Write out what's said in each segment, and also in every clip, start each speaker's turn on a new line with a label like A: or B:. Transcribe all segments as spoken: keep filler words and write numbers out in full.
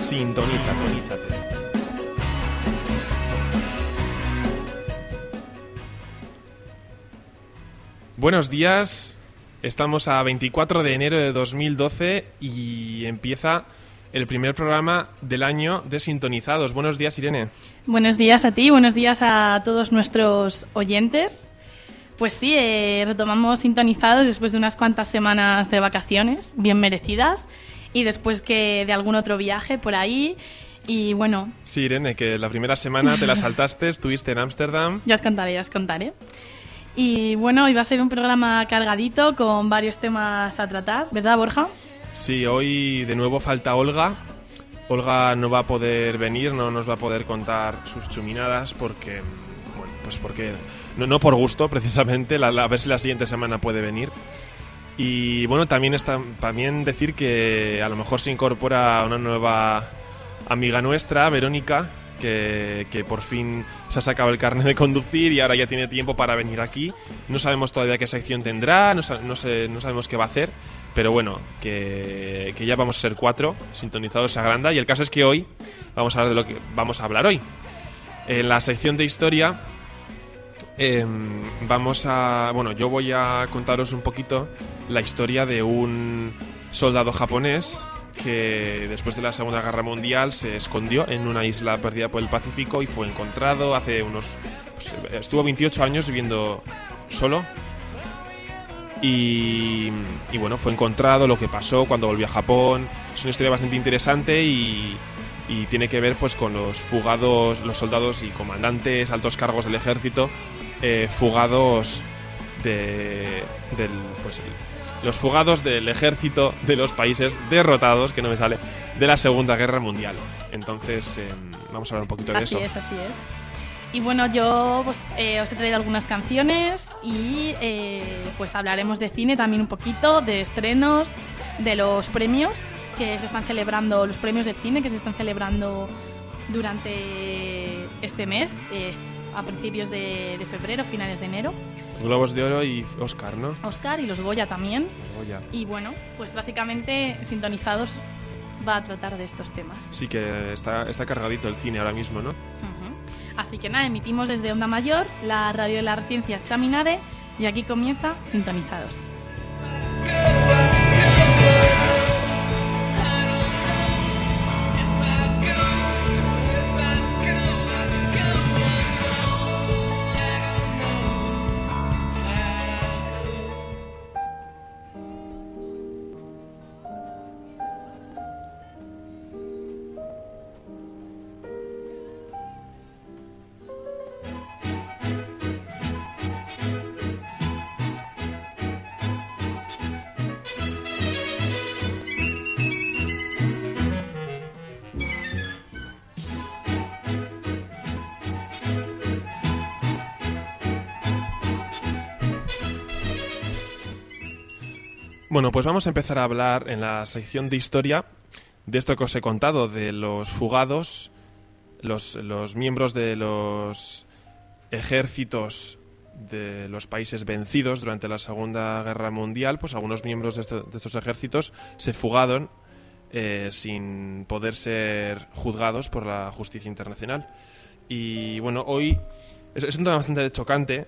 A: Sintonízate. Buenos días, estamos a veinticuatro de enero de dos mil doce y empieza el primer programa del año de Sintonizados. Buenos días, Irene.
B: Buenos días a ti, buenos días a todos nuestros oyentes. Pues sí, eh, retomamos Sintonizados después de unas cuantas semanas de vacaciones, bien merecidas, y después que de algún otro viaje por ahí, y bueno...
A: Sí, Irene, que la primera semana te la saltaste, estuviste en Ámsterdam.
B: Ya os contaré, ya os contaré. Y bueno, hoy va a ser un programa cargadito con varios temas a tratar, ¿verdad, Borja?
A: Sí, hoy de nuevo falta Olga. Olga no va a poder venir, no nos va a poder contar sus chuminadas porque, bueno, pues porque no, no por gusto precisamente, la, la, a ver si la siguiente semana puede venir. Y bueno, también está, también decir que a lo mejor se incorpora una nueva amiga nuestra, Verónica, que, que por fin se ha sacado el carnet de conducir y ahora ya tiene tiempo para venir aquí. No sabemos todavía qué sección tendrá, no, no, sé, no sabemos qué va a hacer. Pero bueno, que, que ya vamos a ser cuatro, Sintonizados se agranda. Y el caso es que hoy vamos a hablar de lo que vamos a hablar hoy. En la sección de historia eh, vamos a... Bueno, yo voy a contaros un poquito la historia de un soldado japonés que después de la Segunda Guerra Mundial se escondió en una isla perdida por el Pacífico y fue encontrado hace unos... Pues, estuvo veintiocho años viviendo solo. Y, y bueno, fue encontrado, lo que pasó cuando volvió a Japón. Es una historia bastante interesante y, y tiene que ver pues con los fugados, los soldados y comandantes, altos cargos del ejército, eh, fugados de, del, pues, los fugados del ejército de los países derrotados, que no me sale, de la Segunda Guerra Mundial. Entonces, eh, vamos a hablar un poquito de
B: así
A: eso.
B: Así es, así es. Y bueno, yo pues, eh, os he traído algunas canciones y eh, pues hablaremos de cine también un poquito, de estrenos, de los premios que se están celebrando, los premios de cine que se están celebrando durante este mes, eh, a principios de, de febrero, finales de enero.
A: Globos de Oro y Oscar, ¿no?
B: Oscar y los Goya también.
A: Los Goya.
B: Y bueno, pues básicamente Sintonizados va a tratar de estos temas.
A: Sí, que está, está cargadito el cine ahora mismo, ¿no?
B: Uh-huh. Así que nada, emitimos desde Onda Mayor, la radio de la residencia Chaminade, y aquí comienza Sintonizados.
A: Bueno, pues vamos a empezar a hablar en la sección de historia de esto que os he contado, de los fugados, los, los miembros de los ejércitos de los países vencidos durante la Segunda Guerra Mundial. Pues algunos miembros de, este, de estos ejércitos se fugaron eh, sin poder ser juzgados por la justicia internacional. Y bueno, hoy es, es un tema bastante chocante.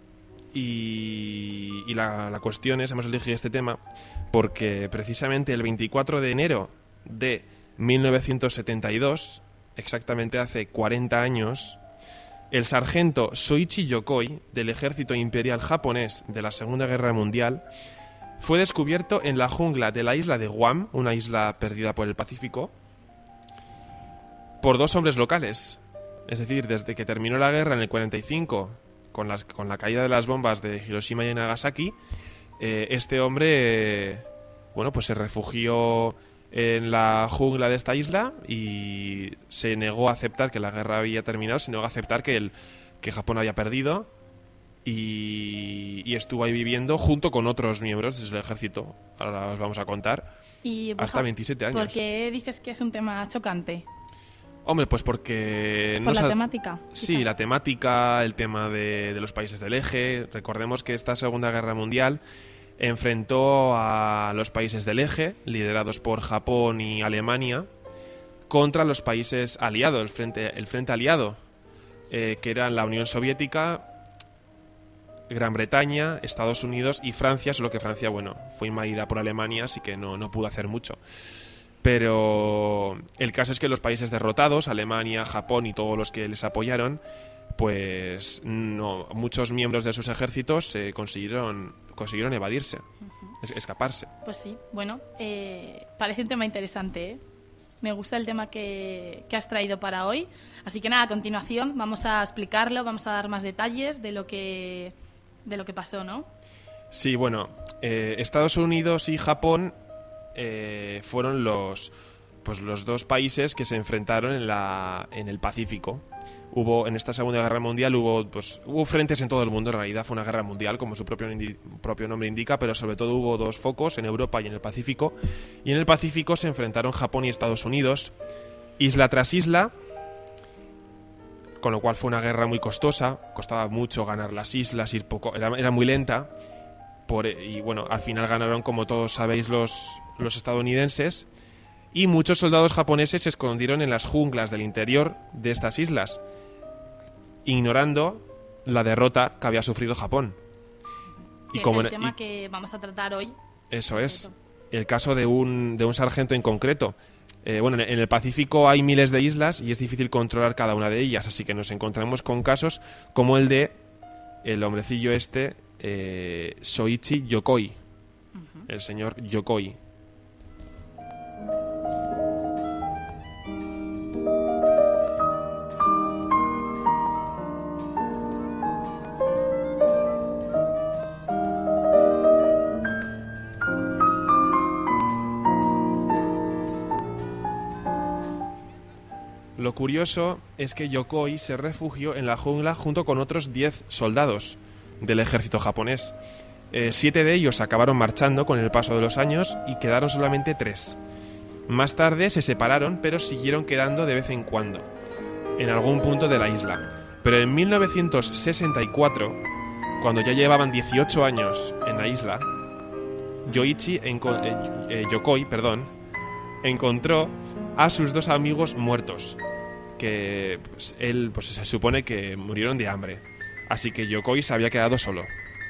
A: Y, y la, la cuestión es, hemos elegido este tema porque precisamente el veinticuatro de enero de mil novecientos setenta y dos, exactamente hace cuarenta años, el sargento Soichi Yokoi del ejército imperial japonés de la Segunda Guerra Mundial fue descubierto en la jungla de la isla de Guam, una isla perdida por el Pacífico, por dos hombres locales. Es decir, desde que terminó la guerra en el cuarenta y cinco, con, las, con la caída de las bombas de Hiroshima y Nagasaki, eh, este hombre, eh, bueno, pues se refugió en la jungla de esta isla y se negó a aceptar que la guerra había terminado, se negó a aceptar que, el, que Japón había perdido y, y estuvo ahí viviendo junto con otros miembros del ejército. Ahora os vamos a contar.
B: Y, Borja,
A: hasta veintisiete años.
B: ¿Por qué dices que es un tema chocante?
A: Hombre, pues porque...
B: ¿Por
A: no
B: la
A: sa-
B: temática?
A: Sí,
B: quizá.
A: la temática, el tema de, de los países del eje. Recordemos que esta Segunda Guerra Mundial enfrentó a los países del eje, liderados por Japón y Alemania, contra los países aliados, el frente, el frente aliado, eh, que eran la Unión Soviética, Gran Bretaña, Estados Unidos y Francia, solo que Francia, bueno, fue invadida por Alemania, así que no, no pudo hacer mucho. Pero el caso es que los países derrotados, Alemania, Japón y todos los que les apoyaron, pues no, muchos miembros de sus ejércitos eh, consiguieron, consiguieron evadirse, uh-huh. es, escaparse.
B: Pues sí, bueno, eh, parece un tema interesante, ¿eh? Me gusta el tema que, que has traído para hoy. Así que nada, a continuación vamos a explicarlo, vamos a dar más detalles de lo que, de lo que pasó, ¿no?
A: Sí, bueno, eh, Estados Unidos y Japón eh, fueron los, pues los dos países que se enfrentaron en, la, en el Pacífico. Hubo, en esta Segunda Guerra Mundial hubo, pues, hubo frentes en todo el mundo, en realidad fue una guerra mundial, como su propio, indi- propio nombre indica, pero sobre todo hubo dos focos, en Europa y en el Pacífico. Y en el Pacífico se enfrentaron Japón y Estados Unidos, isla tras isla, con lo cual fue una guerra muy costosa, costaba mucho ganar las islas, ir poco, era, era muy lenta, por, y bueno, al final ganaron, como todos sabéis, los, los estadounidenses, y muchos soldados japoneses se escondieron en las junglas del interior de estas islas, ignorando la derrota que había sufrido Japón.
B: Que y es como el tema y, que vamos a tratar hoy.
A: Eso es, el caso de un, de un sargento en concreto. Eh, bueno, en el Pacífico hay miles de islas y es difícil controlar cada una de ellas, así que nos encontramos con casos como el de el hombrecillo este, eh, Soichi Yokoi, uh-huh. el señor Yokoi. Lo curioso es que Yokoi se refugió en la jungla junto con otros diez soldados del ejército japonés. Eh, siete de ellos acabaron marchando con el paso de los años y quedaron solamente tres. Más tarde se separaron, pero siguieron quedando de vez en cuando, en algún punto de la isla. Pero en mil novecientos sesenta y cuatro, cuando ya llevaban dieciocho años en la isla, Yoichi enco- eh, eh, Yokoi perdón, encontró a sus dos amigos muertos, que pues, él pues, se supone que murieron de hambre, así que Yokoi se había quedado solo.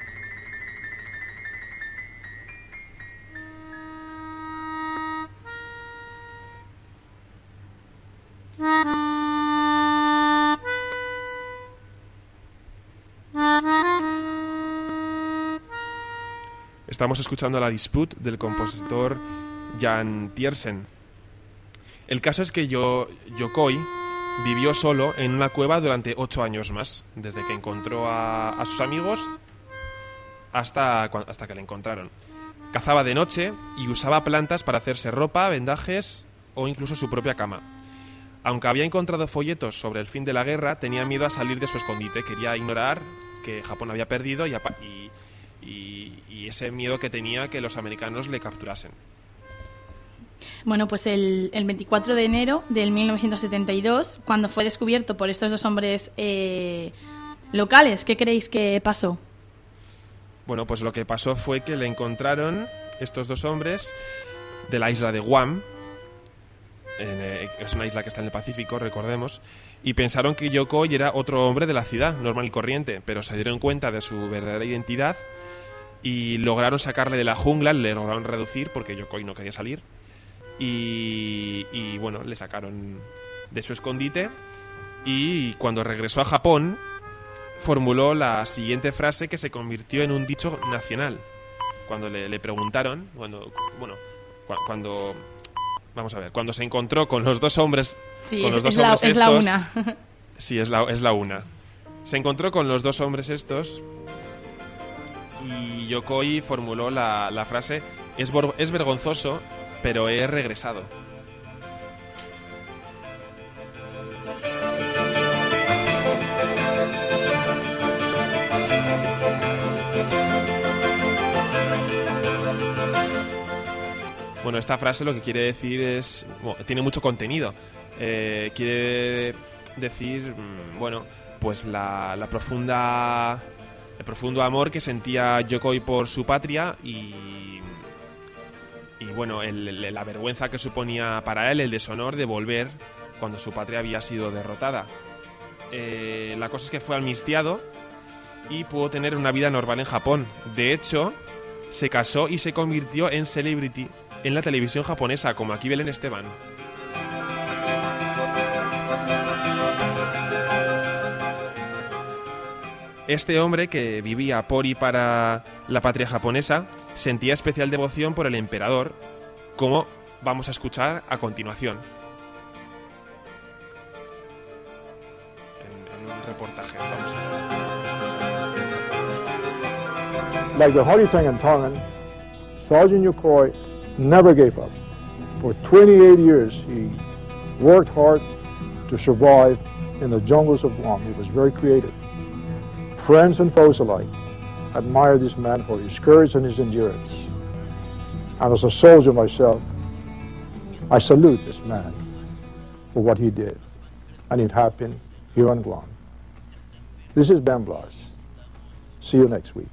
A: Estamos escuchando la Dispute del compositor Jan Tiersen. El caso es que Yo, Yokoi vivió solo en una cueva durante ocho años más, desde que encontró a, a sus amigos hasta, hasta que le encontraron. Cazaba de noche y usaba plantas para hacerse ropa, vendajes o incluso su propia cama. Aunque había encontrado folletos sobre el fin de la guerra, tenía miedo a salir de su escondite. Quería ignorar que Japón había perdido y, y, y, y ese miedo que tenía que los americanos le capturasen.
B: Bueno, pues el, el veinticuatro de enero del mil novecientos setenta y dos, cuando fue descubierto por estos dos hombres eh, locales, ¿qué creéis que pasó?
A: Bueno, pues lo que pasó fue que le encontraron estos dos hombres de la isla de Guam, en, eh, es una isla que está en el Pacífico, recordemos, y pensaron que Yokoi era otro hombre de la ciudad, normal y corriente, pero se dieron cuenta de su verdadera identidad y lograron sacarle de la jungla, le lograron reducir porque Yokoi no quería salir. Y, y bueno, le sacaron de su escondite y cuando regresó a Japón formuló la siguiente frase que se convirtió en un dicho nacional. Cuando le, le preguntaron, cuando, bueno, cu- cuando, vamos a ver, cuando se encontró con los dos hombres,
B: sí,
A: con
B: es,
A: los dos
B: es
A: hombres
B: la,
A: estos,
B: es la una.
A: Sí, es la, es la una. Se encontró con los dos hombres estos y Yokoi formuló la, la frase: es, bor- es vergonzoso, pero he regresado. Bueno, esta frase lo que quiere decir es... Bueno, tiene mucho contenido. Eh, quiere decir, bueno, pues la, la profunda... el profundo amor que sentía Yokoi por su patria y... y bueno, el, el, la vergüenza que suponía para él, el deshonor de volver cuando su patria había sido derrotada. Eh, la cosa es que fue amnistiado y pudo tener una vida normal en Japón. De hecho, se casó y se convirtió en celebrity en la televisión japonesa, como aquí Belén Esteban. Este hombre, que vivía por y para la patria japonesa, sentía especial devoción por el emperador, como vamos a escuchar a continuación. En, en un reportaje, vamos a escuchar.
C: Like the Horitang and Tongan, Sergeant Yokoi never gave up. For twenty-eight years, he worked hard to survive in the jungles of Guam. He was very creative. Friends and foes alike admire this man for his courage and his endurance. And as a soldier myself, I salute this man for what he did. And it happened here on Guam. This is Ben Blas. See you next week.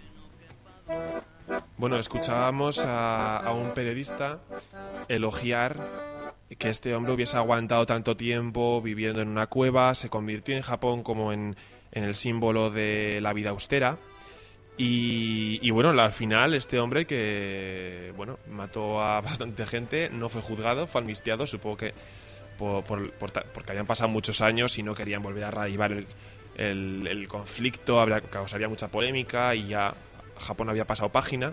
A: Bueno, escuchábamos a, a un periodista elogiar que este hombre hubiese aguantado tanto tiempo viviendo en una cueva, se convirtió en Japón como en, en el símbolo de la vida austera. Y, y bueno, al final este hombre que bueno mató a bastante gente, no fue juzgado, fue amnistiado, supongo que por, por, por, porque habían pasado muchos años y no querían volver a reavivar el, el, el conflicto, habría, causaría mucha polémica y ya Japón había pasado página.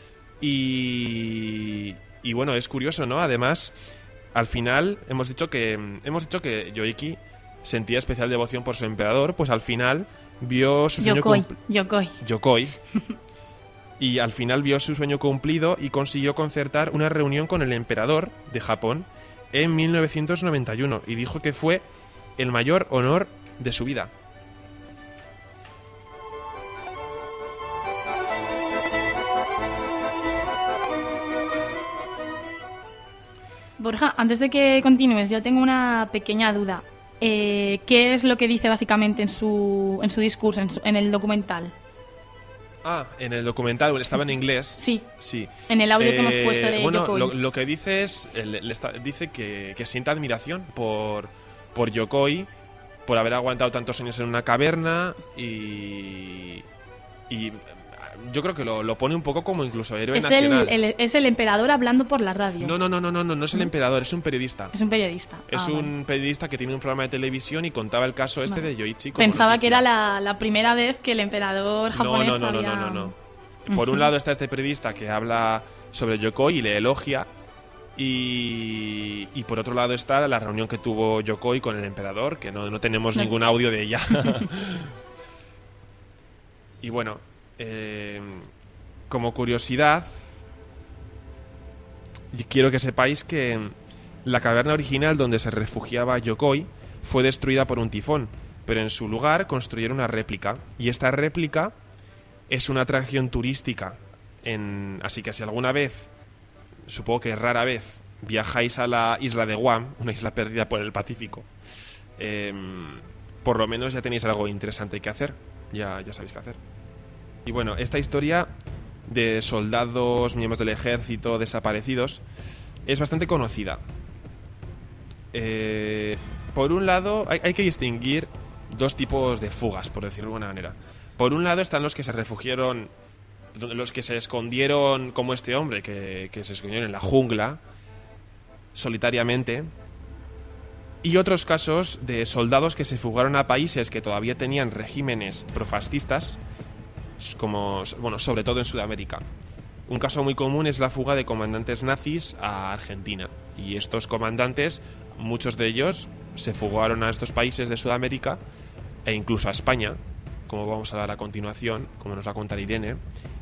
A: Y, y bueno, es curioso, ¿no? Además, al final hemos dicho que hemos dicho que Yoiki sentía especial devoción por su emperador, pues al final vio su sueño
B: Yokoi,
A: cumpl-
B: Yokoi.
A: Yokoi. Y al final vio su sueño cumplido y consiguió concertar una reunión con el emperador de Japón en mil novecientos noventa y uno y dijo que fue el mayor honor de su vida.
B: Borja, antes de que continúes, yo tengo una pequeña duda. Eh, ¿Qué es lo que dice básicamente en su, en su discurso, en, su, en el documental?
A: Ah, en el documental, estaba en inglés.
B: Sí.
A: Sí.
B: En el audio
A: eh,
B: que hemos puesto de
A: bueno,
B: Yokoi.
A: Lo, lo que dice es, le, le está, dice que, que siente admiración por, por Yokoi, por haber aguantado tantos años en una caverna y, y yo creo que lo, lo pone un poco como incluso héroe
B: es
A: nacional.
B: El, el, es el emperador hablando por la radio.
A: No, no, no, no, no, no, no es el emperador, es un periodista.
B: Es un periodista.
A: Es
B: ah,
A: un
B: vale.
A: periodista que tiene un programa de televisión y contaba el caso este
B: Vale.
A: de Yoichi. Como
B: Pensaba
A: noticia.
B: que era la, la primera vez que el emperador japonés
A: no, no, no,
B: había...
A: no, no, no, no. Por un lado está este periodista que habla sobre Yokoi y le elogia. Y, y por otro lado está la reunión que tuvo Yokoi con el emperador, que no, no tenemos
B: No.
A: ningún audio de ella. Y bueno, eh, como curiosidad, quiero que sepáis que la caverna original donde se refugiaba Yokoi fue destruida por un tifón, pero en su lugar construyeron una réplica. Y esta réplica es una atracción turística. En, así que si alguna vez, supongo que rara vez, viajáis a la isla de Guam, una isla perdida por el Pacífico, eh, por lo menos ya tenéis algo interesante que hacer. Ya, ya sabéis qué hacer. Y bueno, esta historia de soldados, miembros del ejército desaparecidos es bastante conocida. Eh, por un lado, hay, hay que distinguir dos tipos de fugas, por decirlo de alguna manera. Por un lado están los que se refugiaron, los que se escondieron, como este hombre, que, que se escondieron en la jungla, solitariamente. Y otros casos de soldados que se fugaron a países que todavía tenían regímenes profascistas, como, bueno, sobre todo en Sudamérica. Un caso muy común es la fuga de comandantes nazis a Argentina. Y estos comandantes, muchos de ellos, se fugaron a estos países de Sudamérica e incluso a España, como vamos a ver a continuación, como nos va a contar Irene.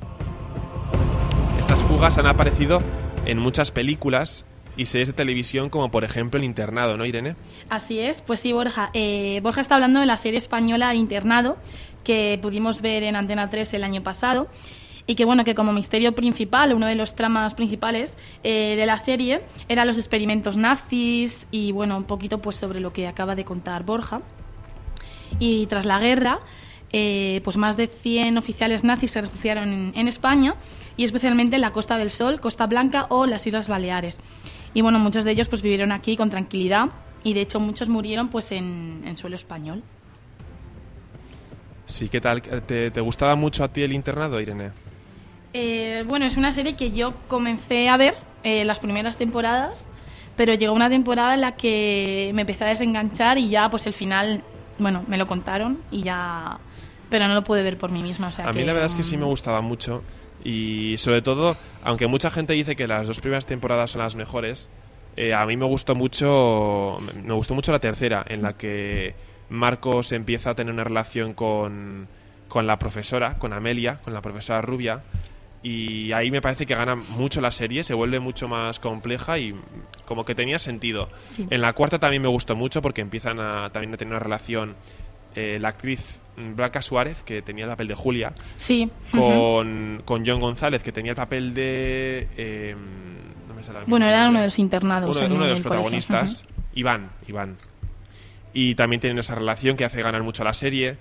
A: Estas fugas han aparecido en muchas películas y series de televisión, como por ejemplo El Internado, ¿no, Irene?
B: Así es, pues sí, Borja. Eh, Borja está hablando de la serie española El Internado, que pudimos ver en Antena tres el año pasado, y que bueno, que como misterio principal, uno de los tramas principales eh, de la serie eran los experimentos nazis y bueno, un poquito pues sobre lo que acaba de contar Borja. Y tras la guerra, eh, pues más de cien oficiales nazis se refugiaron en, en España, y especialmente en la Costa del Sol, Costa Blanca o las Islas Baleares. Y bueno, muchos de ellos pues vivieron aquí con tranquilidad, y de hecho muchos murieron pues en, en suelo español.
A: Sí, ¿qué tal? ¿Te, te gustaba mucho a ti el internado, Irene?
B: Eh, bueno, es una serie que yo comencé a ver eh, las primeras temporadas, pero llegó una temporada en la que me empecé a desenganchar y ya pues el final, bueno, me lo contaron y ya, pero no lo pude ver por mí misma. O sea,
A: a
B: que,
A: mí la verdad es que sí me gustaba mucho, y sobre todo, aunque mucha gente dice que las dos primeras temporadas son las mejores, eh, a mí me gustó mucho, me gustó mucho la tercera, en la que Marcos empieza a tener una relación con, con la profesora, con Amelia, con la profesora rubia, y ahí me parece que gana mucho la serie, se vuelve mucho más compleja y como que tenía sentido.
B: Sí.
A: En la cuarta también me gustó mucho porque empiezan a, también a tener una relación eh, la actriz Blanca Suárez, que tenía el papel de Julia,
B: sí.
A: con, uh-huh. con John González, que tenía el papel de... Eh, no me sale el
B: bueno, era
A: nombre.
B: uno de los internados.
A: Uno,
B: en
A: uno de los
B: el
A: protagonistas,
B: colegio. Uh-huh.
A: Iván, Iván. Y también tienen esa relación que hace ganar mucho a la serie.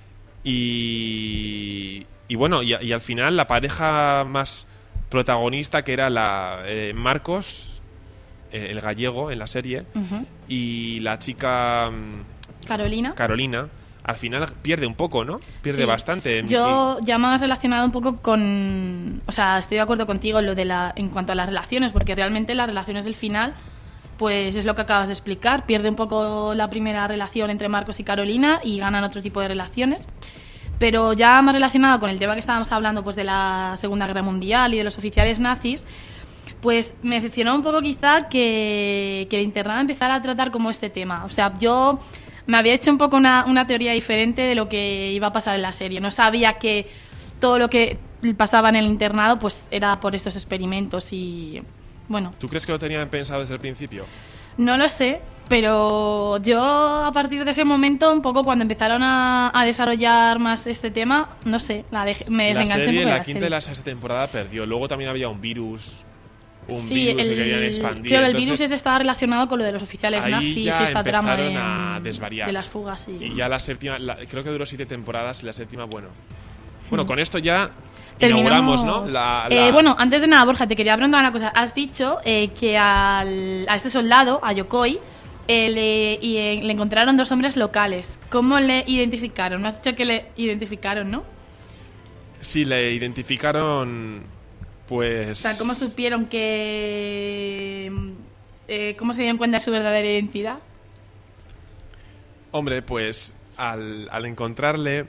A: Y, y bueno, y, y al final la pareja más protagonista, que era la eh, Marcos, eh, el gallego en la serie,
B: uh-huh.
A: y la chica
B: Carolina.
A: Carolina, al final pierde un poco, ¿no? Pierde
B: Sí.
A: bastante.
B: Yo ya más relacionado un poco con... O sea, estoy de acuerdo contigo en, lo de la, en cuanto a las relaciones, porque realmente las relaciones del final, pues es lo que acabas de explicar. Pierde un poco la primera relación entre Marcos y Carolina y ganan otro tipo de relaciones. Pero ya más relacionado con el tema que estábamos hablando, pues de la Segunda Guerra Mundial y de los oficiales nazis, pues me decepcionó un poco quizá que, que el internado empezara a tratar como este tema. O sea, yo me había hecho un poco una, una teoría diferente de lo que iba a pasar en la serie. No sabía que todo lo que pasaba en el internado pues era por estos experimentos y... Bueno,
A: ¿Tú crees que lo tenían pensado desde el principio?
B: no lo sé, pero yo a partir de ese momento, un poco cuando empezaron a, a desarrollar más este tema, no sé, la dejé- me
A: La
B: desenganché
A: serie,
B: un poco de
A: la
B: la
A: quinta
B: serie.
A: y la sexta temporada perdió. Luego también había un virus. Un
B: Sí,
A: virus
B: el,
A: que querían expandir.
B: creo que el
A: Entonces,
B: virus ese estaba relacionado con lo de los oficiales
A: ahí
B: nazis y
A: ya
B: esta trama de,
A: empezaron a desvariar.
B: de las fugas. Y,
A: Y ya la séptima, la- creo que duró siete temporadas y la séptima, bueno. Bueno,
B: Hmm.
A: con esto ya
B: Terminamos.
A: inauguramos, ¿no? La,
B: Eh,
A: la-
B: bueno, antes de nada, Borja, te quería preguntar una cosa. Has dicho eh, que al, a este soldado, a Yokoi, eh, le, y, eh, le encontraron dos hombres locales. ¿Cómo le identificaron? Me has dicho que le identificaron, ¿no?
A: Sí, le identificaron, pues...
B: O sea, ¿cómo supieron que... Eh, ¿Cómo se dieron cuenta de su verdadera identidad?
A: Hombre, pues al, al encontrarle,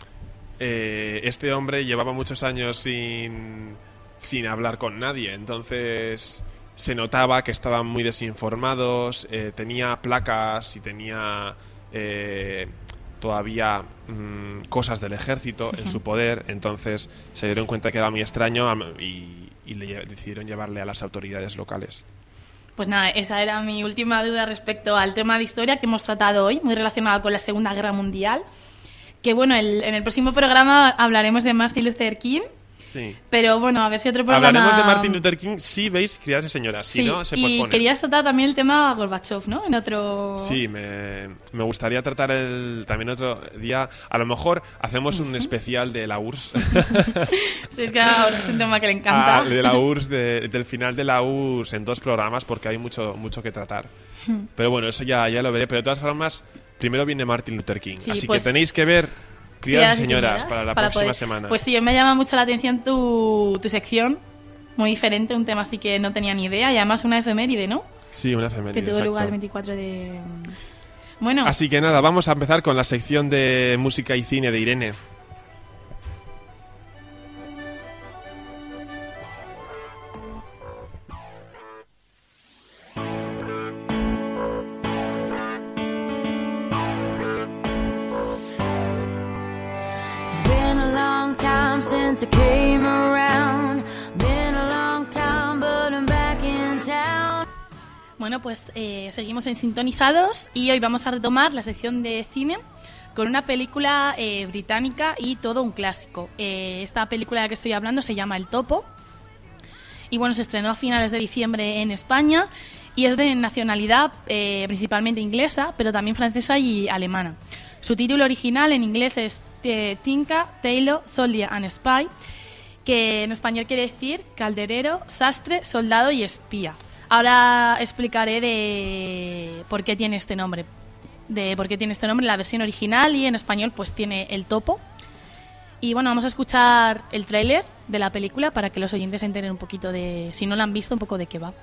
A: eh, este hombre llevaba muchos años sin, sin hablar con nadie, entonces se notaba que estaban muy desinformados, eh, tenía placas y tenía eh, todavía mm, cosas del ejército en su poder, entonces se dieron cuenta que era muy extraño am- y, y le lle- decidieron llevarle a las autoridades locales.
B: Pues nada, esa era mi última duda respecto al tema de historia que hemos tratado hoy, muy relacionado con la Segunda Guerra Mundial. Que bueno, el, en el próximo programa hablaremos de Martin Luther King,
A: Sí.
B: pero bueno, a ver si otro programa...
A: Hablaremos de Martin Luther King si veis Criadas y Señoras, si
B: Sí,
A: no, se
B: y
A: pospone.
B: querías tratar también el tema Gorbachev, ¿no? En otro...
A: Sí, me, me gustaría tratar el también otro día. A lo mejor hacemos un especial de la U R S S.
B: Sí, es que ahora es un tema que le encanta.
A: Ah, de la U R S S, de- del final de la U R S S en dos programas, porque hay mucho mucho que tratar. Pero bueno, eso ya, ya lo veré. Pero de todas formas, primero viene Martin Luther King.
B: Sí,
A: Así
B: pues,
A: que tenéis que ver Criadas y Señoras para la próxima
B: poder-
A: semana.
B: Pues sí, me llama mucho la atención tu, tu sección, muy diferente, un tema así que no tenía ni idea, y además una efeméride, ¿no?
A: Sí, una
B: Que
A: efeméride,
B: tuvo lugar el
A: exacto.
B: veinticuatro de... Bueno,
A: Así que nada, vamos a empezar con la sección de música y cine de Irene.
D: It's been a long time since I came around. Been a long time, but I'm back in town.
B: bueno, pues eh, seguimos en Sintonizados y hoy vamos a retomar la sección de cine con una película eh, británica y todo un clásico. Eh, esta película de la que estoy hablando se llama El Topo y bueno, se estrenó a finales de diciembre en España y es de nacionalidad eh, principalmente inglesa, pero también francesa y alemana. Su título original en inglés es eh, Tinka, Tailor, Soldier and Spy, que en español quiere decir calderero, sastre, soldado y espía. Ahora explicaré de por qué tiene este nombre, de por qué tiene este nombre en la versión original, y en español pues tiene el topo. Y bueno, vamos a escuchar el tráiler de la película para que los oyentes se enteren un poquito de, si no la han visto, un poco de qué va.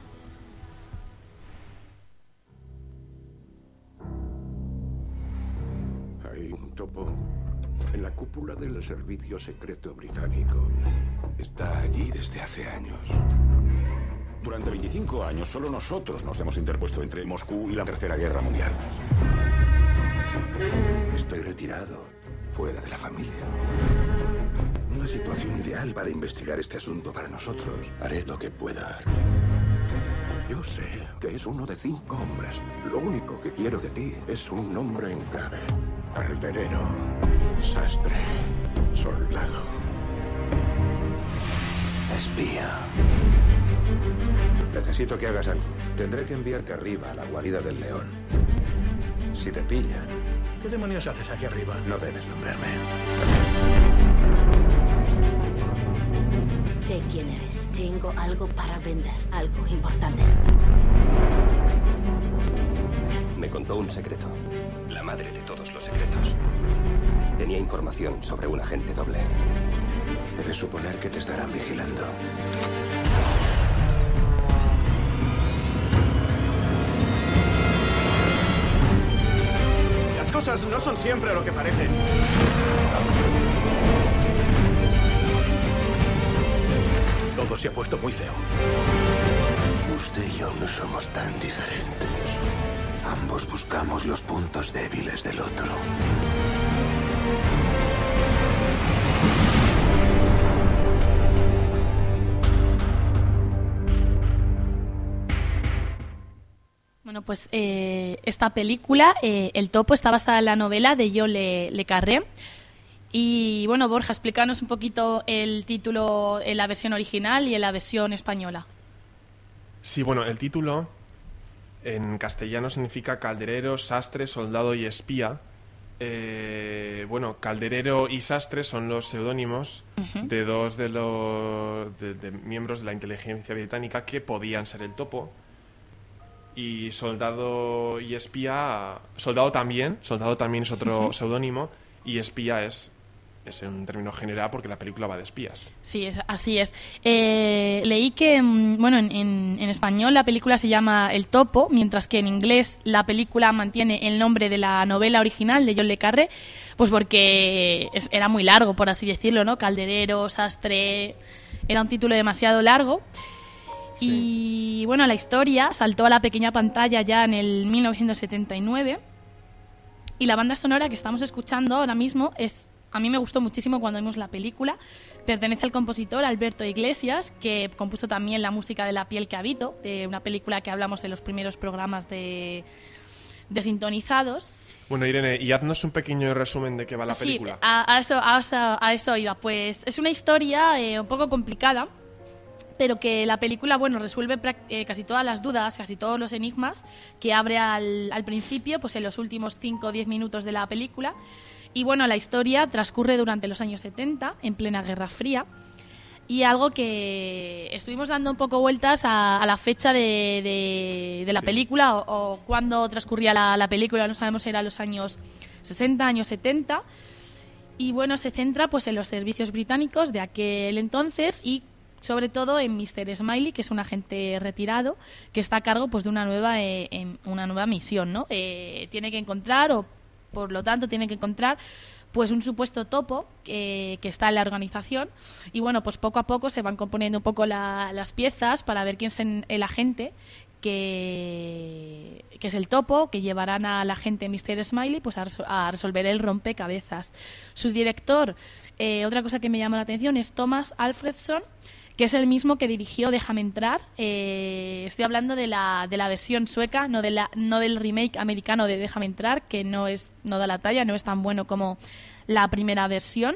E: Hay un topo en la cúpula del Servicio Secreto Británico.
F: Está allí desde hace años.
E: Durante veinticinco años solo nosotros nos hemos interpuesto entre Moscú y la Tercera Guerra Mundial.
F: Estoy retirado, fuera de la familia. Una situación ideal para investigar este asunto para nosotros.
E: Haré lo que pueda. Yo sé que es uno de cinco hombres. Lo único que quiero de ti es un nombre en clave. Calderero, sastre, soldado,
F: espía. Necesito que hagas algo. Tendré que enviarte arriba a la guarida del león. Si te pillan...
G: ¿Qué demonios haces aquí arriba?
F: No debes nombrarme.
H: Sé quién eres. Tengo algo para vender. Algo importante.
I: Me contó un secreto. La madre de todos los secretos. Tenía información sobre un agente doble.
F: Debes suponer que te estarán vigilando.
G: Las cosas no son siempre lo que parecen. Todo se ha puesto muy feo.
F: Usted y yo no somos tan diferentes. Ambos buscamos los puntos débiles del otro.
B: Bueno, pues eh, esta película, eh, El Topo, está basada en la novela de John Le, Le Carré. Y bueno, Borja, explícanos un poquito el título en la versión original y en la versión española.
A: Sí, bueno, el título en castellano significa calderero, sastre, soldado y espía. Eh, bueno, calderero y sastre son los seudónimos uh-huh. de dos de los de, de miembros de la inteligencia británica que podían ser el Topo. Y soldado y espía, soldado también, soldado también es otro uh-huh. seudónimo, y espía es, es un término general porque la película va de espías.
B: Sí, es, así es. Eh, leí que, bueno, en, en, en español la película se llama El Topo, mientras que en inglés la película mantiene el nombre de la novela original de John Le Carré, pues porque es, era muy largo, por así decirlo, ¿no? Calderero, sastre, era un título demasiado largo. Sí. Y bueno, la historia saltó a la pequeña pantalla ya en el mil novecientos setenta y nueve, y la banda sonora que estamos escuchando ahora mismo es, a mí me gustó muchísimo cuando vimos la película. Pertenece al compositor Alberto Iglesias, que compuso también la música de La piel que habito, de una película que hablamos en los primeros programas de, de Sintonizados.
A: Bueno, Irene, y haznos un pequeño resumen de qué va la
B: sí,
A: película.
B: A, a, eso, a, eso, a eso iba. Pues es una historia eh, un poco complicada, pero que la película, bueno, resuelve eh, casi todas las dudas, casi todos los enigmas que abre al, al principio, pues en los últimos cinco o diez minutos de la película. Y bueno, la historia transcurre durante los años setenta, en plena Guerra Fría, y algo que estuvimos dando un poco vueltas a, a la fecha de, de, de la sí. película, o, o cuándo transcurría la, la película, no sabemos si era los años sesenta, años setenta, y bueno, se centra pues en los servicios británicos de aquel entonces y sobre todo en mister Smiley, que es un agente retirado que está a cargo pues de una nueva eh, en una nueva misión, ¿no? Eh, tiene que encontrar, o por lo tanto tiene que encontrar pues un supuesto topo que, que está en la organización, y bueno, pues poco a poco se van componiendo un poco la, las piezas para ver quién es el agente que, que es el topo, que llevarán al agente mister Smiley pues a, a resolver el rompecabezas. Su director, eh, otra cosa que me llama la atención, es Thomas Alfredson, que es el mismo que dirigió Déjame entrar. Eh, estoy hablando de la, de la versión sueca, no, de la, no del remake americano de Déjame entrar, que no, es, no da la talla, no es tan bueno como la primera versión.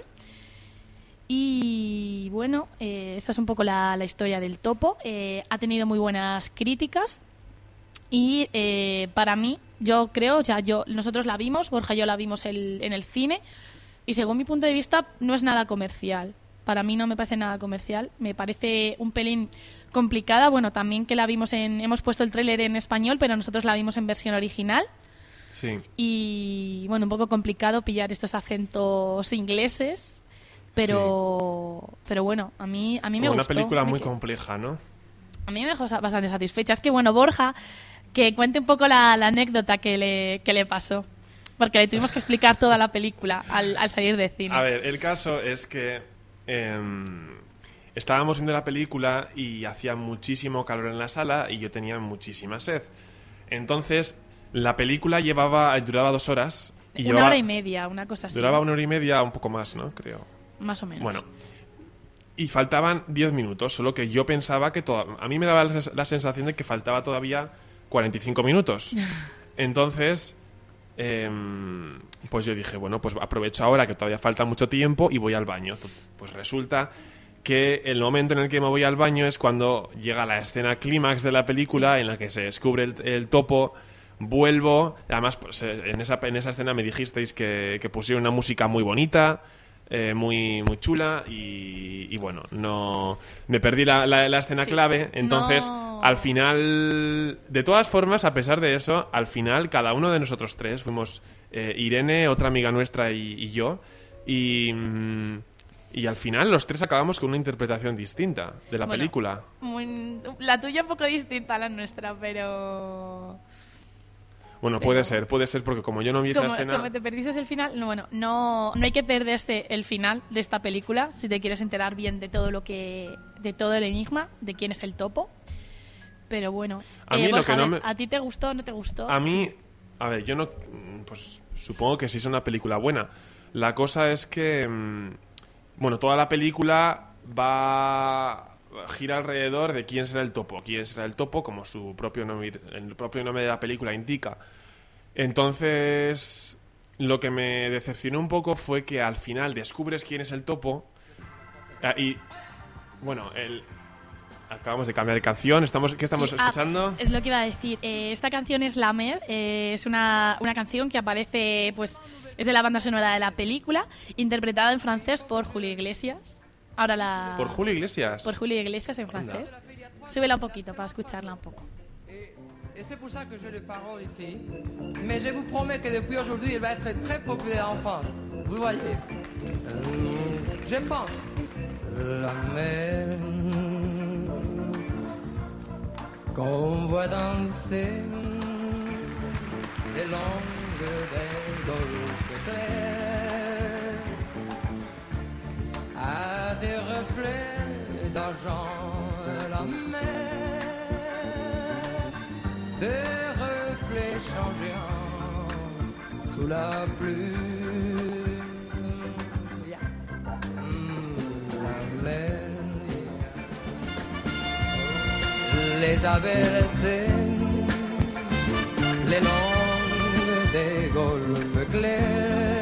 B: Y bueno, eh, esta es un poco la, la historia del Topo. Eh, ha tenido muy buenas críticas y eh, para mí, yo creo, o sea, yo, nosotros la vimos, Borja y yo la vimos el, en el cine. y según mi punto de vista no es nada comercial. Para mí no me parece nada comercial, me parece un pelín complicada. Bueno, también que la vimos en... Hemos puesto el tráiler en español, pero nosotros la vimos en versión original.
A: Sí.
B: Y bueno, un poco complicado pillar estos acentos ingleses, pero sí. pero bueno, a mí a mí me
A: una
B: gustó.
A: Una película
B: me
A: muy
B: quedó.
A: compleja, ¿no?
B: A mí me dejó bastante satisfecha. Es que bueno, Borja, que cuente un poco la, la anécdota que le, que le pasó. Porque le tuvimos que explicar toda la película al, al salir de cine.
A: A ver, el caso es que eh, estábamos viendo la película y hacía muchísimo calor en la sala y yo tenía muchísima sed. Entonces, la película llevaba duraba dos horas. Y
B: una
A: llevaba,
B: hora y media, una cosa así.
A: Duraba una hora y media, un poco más, ¿no? Creo.
B: Más o menos.
A: Bueno, y faltaban diez minutos, solo que yo pensaba que... Toda, a mí me daba la sensación de que faltaba todavía cuarenta y cinco minutos. Entonces... Eh, pues yo dije, bueno, pues aprovecho ahora que todavía falta mucho tiempo y voy al baño. Pues resulta que el momento en el que me voy al baño es cuando llega la escena clímax de la película, sí, en la que se descubre el, el topo. Vuelvo, además pues, en, esa, en esa escena me dijisteis que, que pusieron una música muy bonita, eh, muy, muy chula y, y bueno, no me perdí la, la, la escena sí. clave. Entonces no. Al final, de todas formas, a pesar de eso, al final cada uno de nosotros tres fuimos, eh, Irene, otra amiga nuestra y, y yo, y, y al final los tres acabamos con una interpretación distinta de la
B: bueno,
A: película.
B: Muy, la tuya un poco distinta a la nuestra, pero...
A: Bueno,
B: Pero,
A: puede ser, puede ser, porque como yo no vi esa
B: como,
A: escena...
B: Como te perdiste el final, no, bueno, no, no hay que perderse el final de esta película si te quieres enterar bien de todo lo que... de todo el enigma, de quién es el topo. Pero bueno,
A: a,
B: eh,
A: mí
B: Borja,
A: lo que no me...
B: ¿a ti te gustó o no te gustó?
A: A mí, a ver, yo no... Pues supongo que sí es una película buena. La cosa es que... Bueno, toda la película va... gira alrededor de quién será el topo. Quién será el topo, como su propio nombre, el propio nombre de la película indica. Entonces, lo que me decepcionó un poco fue que al final descubres quién es el topo. Eh, y, bueno, el, acabamos de cambiar de canción. Estamos, ¿qué estamos
B: sí,
A: escuchando?
B: Ah, es lo que iba a decir. Eh, esta canción es La Mer. Eh, es una, una canción que aparece, pues, es de la banda sonora de la película, interpretada en francés por Julio Iglesias. Ahora la...
A: ¿Por Julio Iglesias?
B: Por Julio Iglesias en francés. Anda. Súbela un poquito para escucharla un poco.
J: Et c'est pour ça que j'ai les paroles ici. Mais je vous promets que depuis aujourd'hui, il va être très populaire en France. Vous voyez. Euh, je pense. La mer qu'on voit danser les longues des golfes clairs à des reflets d'argent. La mer, des reflets changeants sous la pluie. Yeah. Mm, la mer, yeah. Les a bercés les longues des golfes clairs.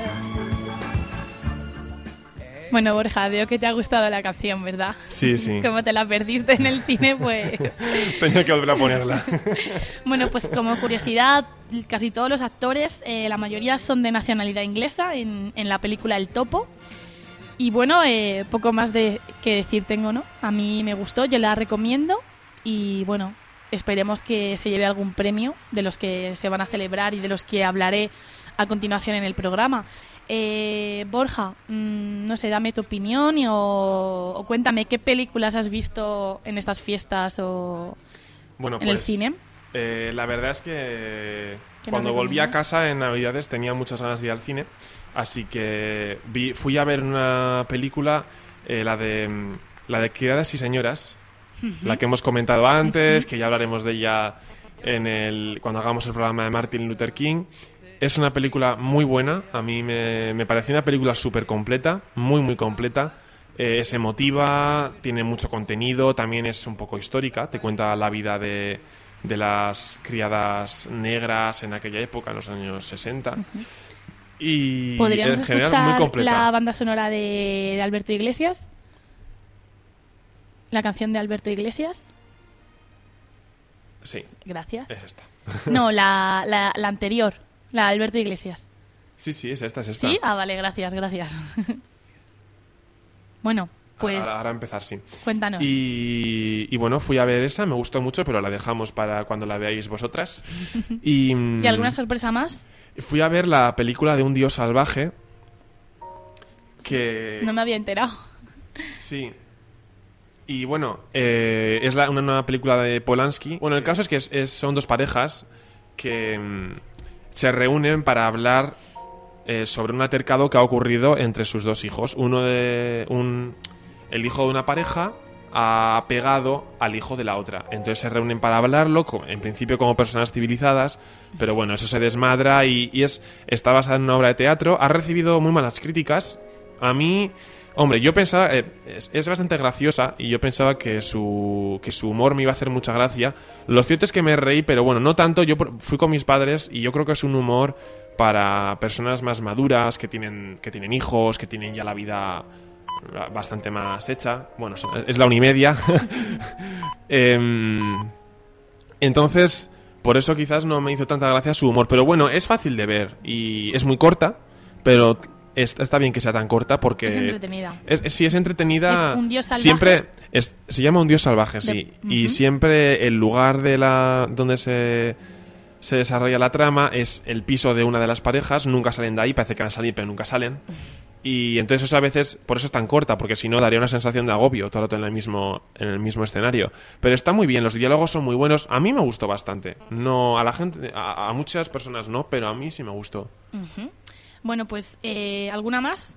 B: Bueno, Borja, veo que te ha gustado la canción, ¿verdad?
A: Sí, sí.
B: Como te la perdiste en el cine, pues...
A: Tenía que volver a ponerla.
B: Bueno, pues como curiosidad, casi todos los actores, eh, la mayoría son de nacionalidad inglesa en, en la película El Topo. Y bueno, eh, poco más de que decir tengo, ¿no? A mí me gustó, yo la recomiendo y bueno, esperemos que se lleve algún premio de los que se van a celebrar y de los que hablaré a continuación en el programa. Eh, Borja, mmm, no sé, dame tu opinión y, o, o cuéntame qué películas has visto en estas fiestas o
A: bueno,
B: en
A: pues,
B: el cine.
A: Eh, la verdad es que cuando volví a casa en Navidades tenía muchas ganas de ir al cine, así que vi, fui a ver una película, eh, la de la de Criadas y Señoras, uh-huh. la que hemos comentado antes, uh-huh. que ya hablaremos de ella en el cuando hagamos el programa de Martin Luther King. Es una película muy buena, a mí me, me pareció una película súper completa, muy muy completa, eh, es emotiva, tiene mucho contenido, también es un poco histórica, te cuenta la vida de, de las criadas negras en aquella época, en los años sesenta, uh-huh. y
B: ¿podríamos
A: en general
B: escuchar
A: muy completa.
B: La banda sonora de, de Alberto Iglesias? ¿La canción de Alberto Iglesias?
A: Sí.
B: Gracias.
A: Es esta.
B: No, la, la, la anterior. La de Alberto Iglesias.
A: Sí, sí, es esta, es esta.
B: ¿Sí? Ah, vale, gracias, gracias. Bueno, pues...
A: Ahora, ahora empezar, sí.
B: Cuéntanos.
A: Y, y bueno, fui a ver esa, me gustó mucho, pero la dejamos para cuando la veáis vosotras. Y,
B: ¿Y alguna sorpresa más?
A: Fui a ver la película de Un Dios Salvaje, que...
B: No me había enterado.
A: Sí. Y bueno, eh, es la, una nueva película de Polanski. Bueno, el caso es que es, es, son dos parejas que mm, se reúnen para hablar eh, sobre un altercado que ha ocurrido entre sus dos hijos. Uno de... un El hijo de una pareja ha pegado al hijo de la otra. Entonces se reúnen para hablarlo, en principio como personas civilizadas, pero bueno, eso se desmadra y, y es está basada en una obra de teatro. Ha recibido muy malas críticas. A mí... Hombre, yo pensaba... Eh, es, es bastante graciosa y yo pensaba que su, que su humor me iba a hacer mucha gracia. Lo cierto es que me reí, pero bueno, no tanto. Yo fui con mis padres y yo creo que es un humor para personas más maduras, que tienen, que tienen hijos, que tienen ya la vida bastante más hecha. Bueno, es la unimedia. eh, entonces, por eso quizás no me hizo tanta gracia su humor. Pero bueno, es fácil de ver y es muy corta, pero... Está bien que sea tan corta porque...
B: Es entretenida.
A: Es, es, sí, es entretenida.
B: Es un dios salvaje.
A: Siempre es, se llama Un Dios Salvaje, sí.
B: De, uh-huh.
A: Y siempre el lugar de la donde se, se desarrolla la trama es el piso de una de las parejas. Nunca salen de ahí, parece que van a salir, pero nunca salen. Y entonces eso a veces, por eso es tan corta, porque si no daría una sensación de agobio todo el rato en el mismo, en el mismo escenario. Pero está muy bien, los diálogos son muy buenos. A mí me gustó bastante. No, a la gente, a, a muchas personas no, pero a mí sí me gustó.
B: Uh-huh. Bueno, pues, eh, ¿alguna más?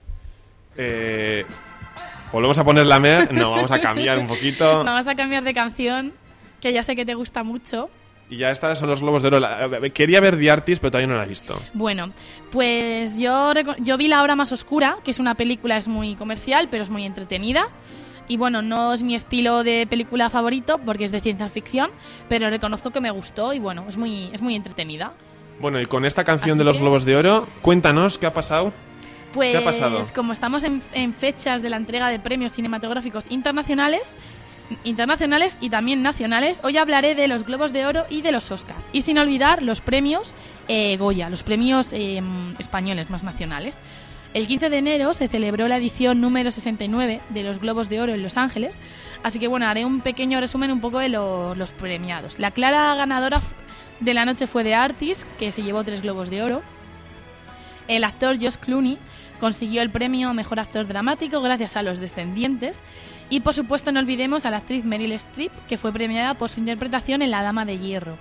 A: Eh, ¿Volvemos a poner la mer? No, vamos a cambiar un poquito.
B: Vamos a cambiar de canción, que ya sé que te gusta mucho.
A: Y ya estas son los Globos de Oro. Quería ver The Artist, pero todavía no la he visto.
B: Bueno, pues yo, yo vi La Hora Más Oscura, que es una película, es muy comercial, pero es muy entretenida. Y bueno, no es mi estilo de película favorito, porque es de ciencia ficción, pero reconozco que me gustó y bueno, es muy, es muy entretenida.
A: Bueno, y con esta canción
B: Así
A: de los
B: que...
A: Globos de Oro, cuéntanos qué ha pasado.
B: Pues,
A: ¿Qué ha pasado?
B: Como estamos en, en fechas de la entrega de premios cinematográficos internacionales, internacionales y también nacionales, hoy hablaré de los Globos de Oro y de los Oscar. Y sin olvidar los premios eh, Goya, los premios eh, españoles más nacionales. El quince de enero se celebró la edición número sesenta y nueve de los Globos de Oro en Los Ángeles, así que bueno, haré un pequeño resumen un poco de lo, los premiados. La clara ganadora de la noche fue The Artist, que se llevó tres Globos de Oro. El actor George Clooney consiguió el premio a Mejor Actor Dramático gracias a Los Descendientes. Y por supuesto no olvidemos a la actriz Meryl Streep, que fue premiada por su interpretación en La Dama de Hierro.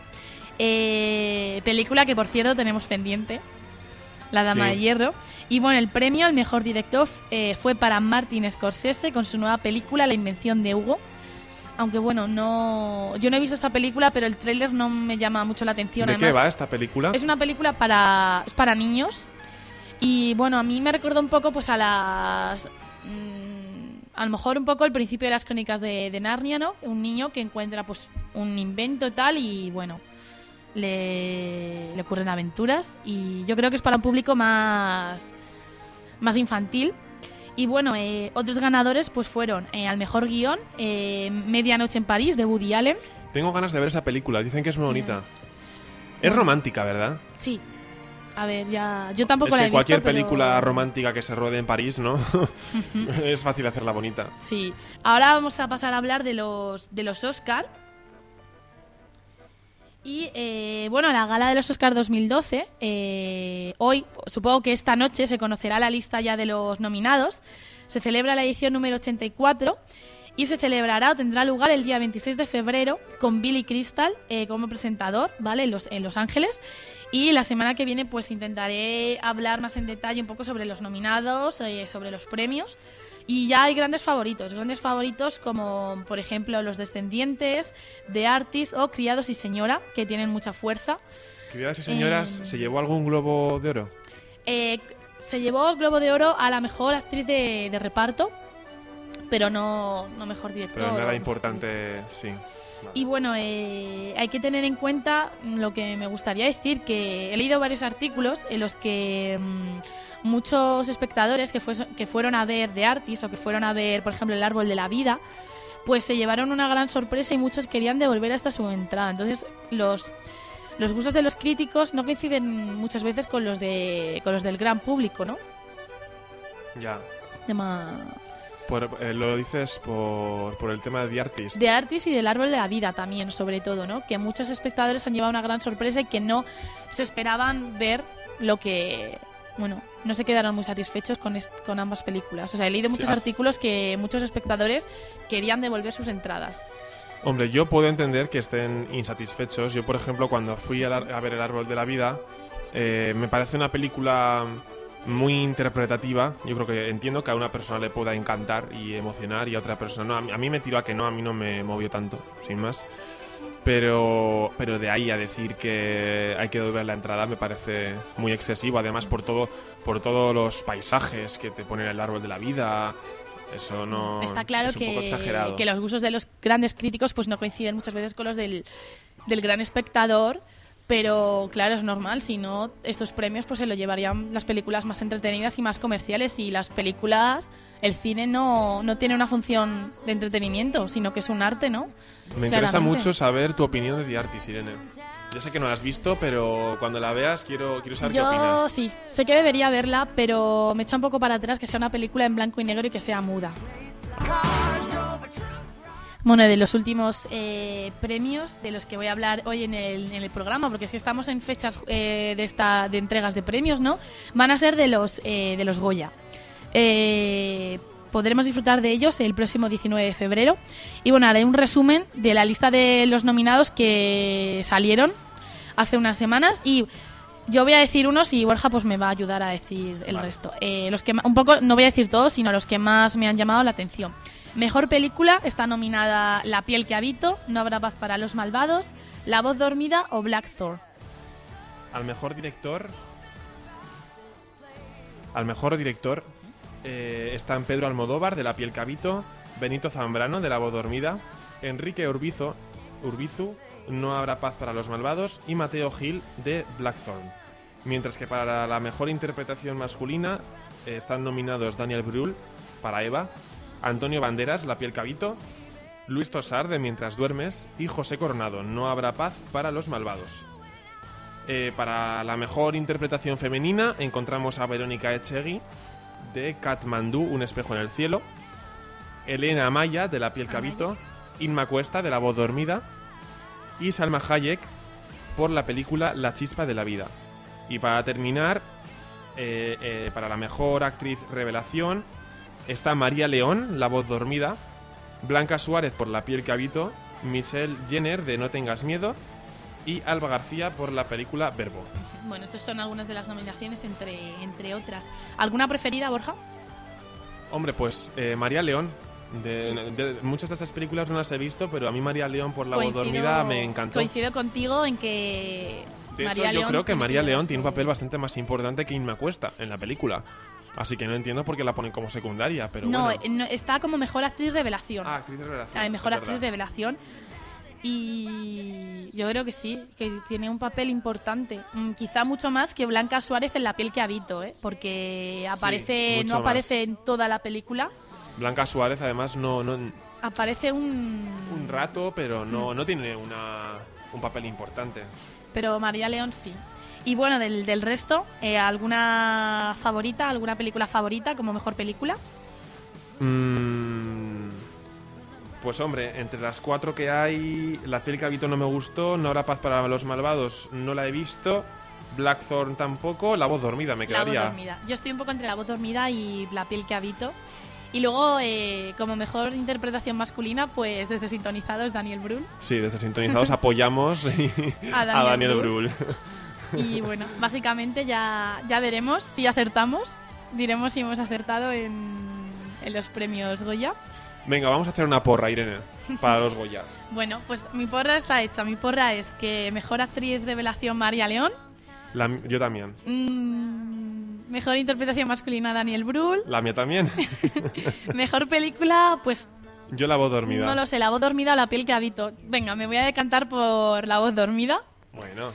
B: Eh, película que por cierto tenemos pendiente, La Dama sí. de Hierro. Y bueno, el premio al Mejor Director eh, fue para Martin Scorsese con su nueva película La Invención de Hugo. Aunque bueno, no, yo no he visto esta película, pero el tráiler no me llama mucho la atención.
A: ¿De
B: Además,
A: qué va esta película?
B: Es una película para, es para niños. Y bueno, a mí me recuerda un poco pues a las... Mmm, a lo mejor un poco el principio de las crónicas de, de Narnia, ¿no? Un niño que encuentra pues un invento y tal y bueno, le, le ocurren aventuras. Y yo creo que es para un público más, más infantil. Y bueno, eh, otros ganadores pues fueron eh, al mejor guión, eh, Medianoche en París, de Woody Allen.
A: Tengo ganas de ver esa película, dicen que es muy bonita.
B: Eh,
A: es romántica, ¿verdad?
B: Sí. A ver, ya... Yo tampoco
A: es
B: la he
A: visto, cualquier
B: pero...
A: película romántica que se ruede en París, ¿no? Uh-huh. Es fácil hacerla bonita.
B: Sí. Ahora vamos a pasar a hablar de los, de los Oscar. Y eh, bueno, la gala de los Oscar dos mil doce, eh, hoy, supongo que esta noche se conocerá la lista ya de los nominados. Se celebra la edición número ochenta y cuatro y se celebrará o tendrá lugar el día veintiséis de febrero con Billy Crystal eh, como presentador, ¿vale? En Los, en Los Ángeles. Y la semana que viene pues intentaré hablar más en detalle un poco sobre los nominados, eh, sobre los premios. Y ya hay grandes favoritos, grandes favoritos como por ejemplo Los Descendientes, The Artist o Criados y Señora, que tienen mucha fuerza.
A: ¿Criadas y Señoras
B: eh,
A: se llevó algún Globo de Oro?
B: Eh, se llevó el Globo de Oro a la mejor actriz de, de reparto, pero no, no mejor director.
A: Pero no era importante, sí.
B: Vale. Y bueno, eh, hay que tener en cuenta lo que me gustaría decir, que he leído varios artículos en los que... Mmm, muchos espectadores que, fue, que fueron a ver The Artist o que fueron a ver, por ejemplo, El Árbol de la Vida, pues se llevaron una gran sorpresa y muchos querían devolver hasta su entrada. Entonces, los los gustos de los críticos no coinciden muchas veces con los de con los del gran público, ¿no?
A: Ya.
B: Llama...
A: Por, eh, lo dices por, por el tema de The Artist.
B: The Artist y del Árbol de la Vida también, sobre todo, ¿no? Que muchos espectadores han llevado una gran sorpresa y que no se esperaban ver lo que... Bueno, no se quedaron muy satisfechos con, est- con ambas películas. O sea, he leído muchos
A: Sí, has-
B: artículos que muchos espectadores querían devolver sus entradas.
A: Hombre, yo puedo entender que estén insatisfechos. Yo, por ejemplo, cuando fui a, la- a ver El Árbol de la Vida, eh, me parece una película muy interpretativa. Yo creo que entiendo que a una persona le pueda encantar y emocionar y a otra persona no. A mí, a mí me tiró a que no, a mí no me movió tanto, sin más. Pero, pero de ahí a decir que hay que devolver la entrada me parece muy excesivo. Además, por todo, por todos los paisajes que te ponen El Árbol de la Vida, eso no
B: Está claro
A: es un poco
B: que,
A: exagerado.
B: que los gustos de los grandes críticos pues no coinciden muchas veces con los del, del gran espectador, pero claro, es normal, si no estos premios pues se lo llevarían las películas más entretenidas y más comerciales, y las películas, el cine no, no tiene una función de entretenimiento, sino que es un arte, ¿no?
A: Me interesa
B: Claramente.
A: mucho saber tu opinión de The Artist, Irene. Yo sé que no la has visto, pero cuando la veas quiero, quiero saber qué
B: Yo
A: opinas.
B: sí, sé que debería verla, pero me echa un poco para atrás que sea una película en blanco y negro y que sea muda. Bueno, de los últimos eh, premios de los que voy a hablar hoy en el, en el programa, porque es que estamos en fechas eh, de esta de entregas de premios, ¿no? Van a ser de los eh, de los Goya. Eh, podremos disfrutar de ellos el próximo diecinueve de febrero. Y bueno, haré un resumen de la lista de los nominados que salieron hace unas semanas y yo voy a decir unos y Borja pues me va a ayudar a decir el
A: Vale.
B: resto. Eh, los que ma- un poco, no voy a decir todos, sino los que más me han llamado la atención. Mejor película está nominada La piel que habito, No habrá paz para los malvados, La voz dormida o Blackthorn.
A: Al mejor director... Al mejor director eh, están Pedro Almodóvar, de La piel que habito, Benito Zambrano, de La voz dormida, Enrique Urbizo, Urbizu, No habrá paz para los malvados, y Mateo Gil, de Blackthorn. Mientras que para la mejor interpretación masculina eh, están nominados Daniel Brühl, para Eva, Antonio Banderas, La piel que habito, Luis Tosar, de Mientras duermes, y José Coronado, No habrá paz para los malvados. Eh, para la mejor interpretación femenina encontramos a Verónica Echegui, de Katmandú, un espejo en el cielo, Elena Amaya, de La piel que habito, Inma Cuesta, de La voz dormida, y Salma Hayek por la película La chispa de la vida. Y para terminar, eh, eh, para la mejor actriz revelación está María León, La voz dormida, Blanca Suárez por La piel que habito, Michelle Jenner, de No tengas miedo, y Alba García por la película Verbo.
B: Bueno, estas son algunas de las nominaciones entre, entre otras. ¿Alguna preferida, Borja?
A: Hombre, pues eh, María León. De, de- muchas de estas películas no las he visto, pero a mí María León por La voz dormida me encantó.
B: Coincido contigo en que
A: De
B: María
A: hecho, yo
B: León
A: creo que
B: tiene
A: María
B: que
A: León
B: llevarse-
A: tiene un papel bastante más importante que Inma Cuesta en la película. Así que no entiendo por qué la ponen como secundaria, pero
B: no,
A: bueno.
B: eh, no, está como mejor actriz revelación.
A: Ah, actriz de revelación.
B: Ah, mejor
A: es
B: actriz
A: verdad.
B: revelación. Y yo creo que sí, que tiene un papel importante. Mm, quizá mucho más que Blanca Suárez en La piel que habito, ¿eh? Porque aparece,
A: mucho
B: no aparece
A: más.
B: en toda la película.
A: Blanca Suárez, además, no, no
B: Aparece un...
A: un rato, pero
B: Mm.
A: no, no tiene una, un papel importante.
B: Pero María León sí. Y bueno, del, del resto, eh, ¿alguna favorita, alguna película favorita como mejor película?
A: Mm, pues hombre, entre las cuatro que hay, La piel que habito no me gustó, No habrá paz para los malvados no la he visto, Blackthorn tampoco, La voz dormida me
B: La voz
A: quedaría.
B: dormida. Yo estoy un poco entre La voz dormida y La piel que habito. Y luego, eh, como mejor interpretación masculina, pues desde Sintonizados, Daniel Brühl.
A: Sí, desde Sintonizados apoyamos y-
B: A
A: a
B: Daniel
A: Daniel
B: Brühl.
A: Brühl.
B: Y bueno, básicamente ya, ya veremos si acertamos. Diremos si hemos acertado en, en los premios Goya.
A: Venga, vamos a hacer una porra, Irene, para los Goya.
B: Bueno, pues mi porra está hecha. Mi porra es que mejor actriz revelación María León.
A: La- yo también.
B: Mm, mejor interpretación masculina Daniel Brühl.
A: La mía también.
B: Mejor película, pues
A: Yo La voz dormida.
B: no lo sé, La voz dormida o La piel que habito. Venga, me voy a decantar por La voz dormida.
A: Bueno,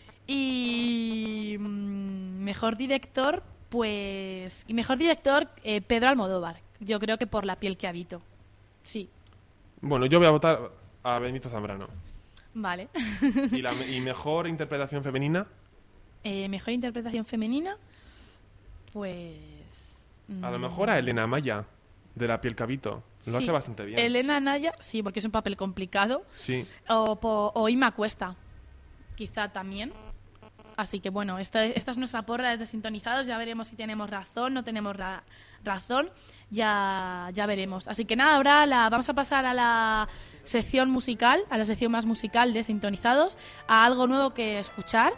B: Y mm, mejor director, pues... Y mejor director, eh, Pedro Almodóvar. Yo creo que por La piel que habito. Sí.
A: bueno, yo voy a votar a Benito Zambrano.
B: Vale.
A: ¿Y, la, ¿Y mejor interpretación femenina?
B: Eh, mejor interpretación femenina, pues...
A: A lo mejor a Elena Maya, de La piel cabito. Lo
B: sí.
A: hace bastante bien.
B: Elena Naya, sí, porque es un papel complicado.
A: Sí.
B: O, po, o Ima Cuesta, quizá también. Así que bueno, esta, esta es nuestra porra desde Sintonizados. Ya veremos si tenemos razón, no tenemos ra razón. Ya, ya veremos. Así que nada, ahora la, vamos a pasar a la sección musical, a la sección más musical de Sintonizados, a algo nuevo que escuchar.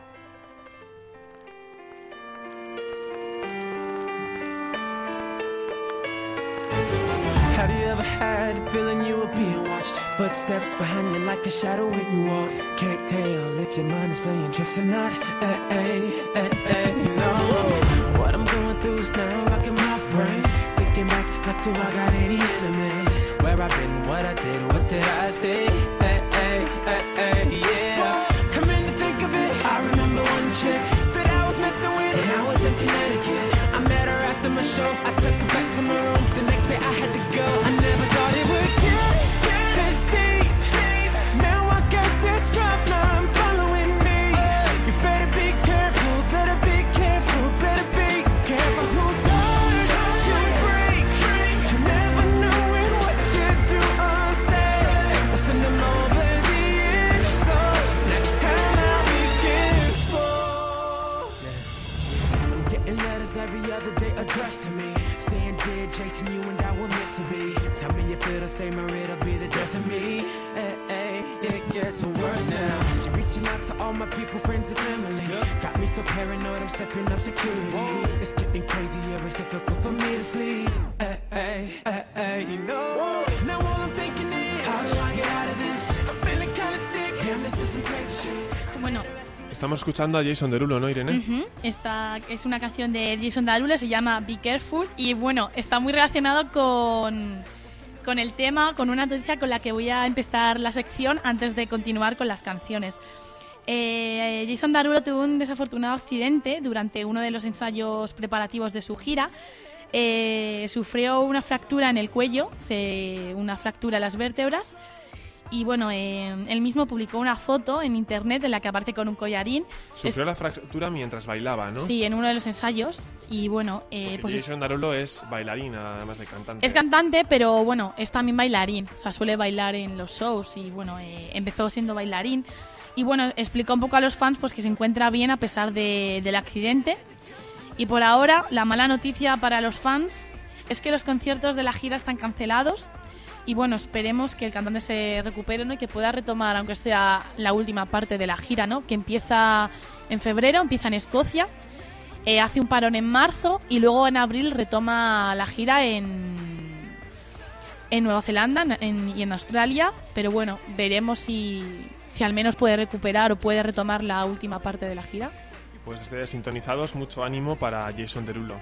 K: Have you ever had a feeling you were being watched? Footsteps behind you like a shadow when you walk. Can't tell if your mind is playing tricks or not. Hey, hey, hey, hey, you know what I'm going through is now rocking my brain. Thinking back, like do I got any enemies? Where I've been, what I did, what did I say? Hey, hey, hey, hey, yeah. Come in to think of it, I remember one chick that I was messing with, and I was in Connecticut. I met her after my show, I took her back to my room. The next day I had to go. I never thought it would get this deep. Now I got this drop, now I'm following me. You better be careful, better be careful, better be careful whose heart you break. You never know in what you do or say. I'll send them over the edge, so next time I'll be careful. Yeah. I'm getting letters every other day addressed to me, saying, dear Jason, you and I were meant to be. Tell me you feel the same or it'll be the death of me. Hey, hey, it gets worse now. She reaching out to all my people, friends and family. Got me so paranoid, I'm stepping up security. It's getting crazier, it's difficult for me to sleep. Hey, hey, hey, hey, you know. Now all I'm thinking is, how do I get out of this? I'm feeling kinda sick, damn, this is some crazy shit.
B: Bueno,
A: estamos escuchando a Jason Derulo, ¿no, Irene?
B: Uh-huh. Esta es una canción de Jason Derulo, se llama Be Careful. Y bueno, está muy relacionado con, con el tema, con una noticia con la que voy a empezar la sección antes de continuar con las canciones. Eh, Jason Derulo tuvo un desafortunado accidente durante uno de los ensayos preparativos de su gira. Eh, sufrió una fractura en el cuello, se, una fractura en las vértebras. Y bueno, eh, él mismo publicó una foto en internet en la que aparece con un collarín.
A: Sufrió
B: es...
A: la fractura mientras bailaba, ¿no?
B: Sí, en uno de los ensayos. Y bueno, eh, pues
A: Jason Derulo es bailarín, además de cantante.
B: Es cantante, pero bueno, es también bailarín. O sea, suele bailar en los shows y bueno, eh, empezó siendo bailarín. Y bueno, explicó un poco a los fans pues que se encuentra bien a pesar de, del accidente. Y por ahora, la mala noticia para los fans es que los conciertos de la gira están cancelados. Y bueno, esperemos que el cantante se recupere, ¿no? Y que pueda retomar, aunque sea la última parte de la gira, ¿no? Que empieza en febrero, empieza en Escocia, eh, hace un parón en marzo y luego en abril retoma la gira en, en Nueva Zelanda en, y en Australia. Pero bueno, veremos si, si al menos puede recuperar o puede retomar la última parte de la gira.
A: Pues desde Sintonizados, mucho ánimo para Jason Derulo.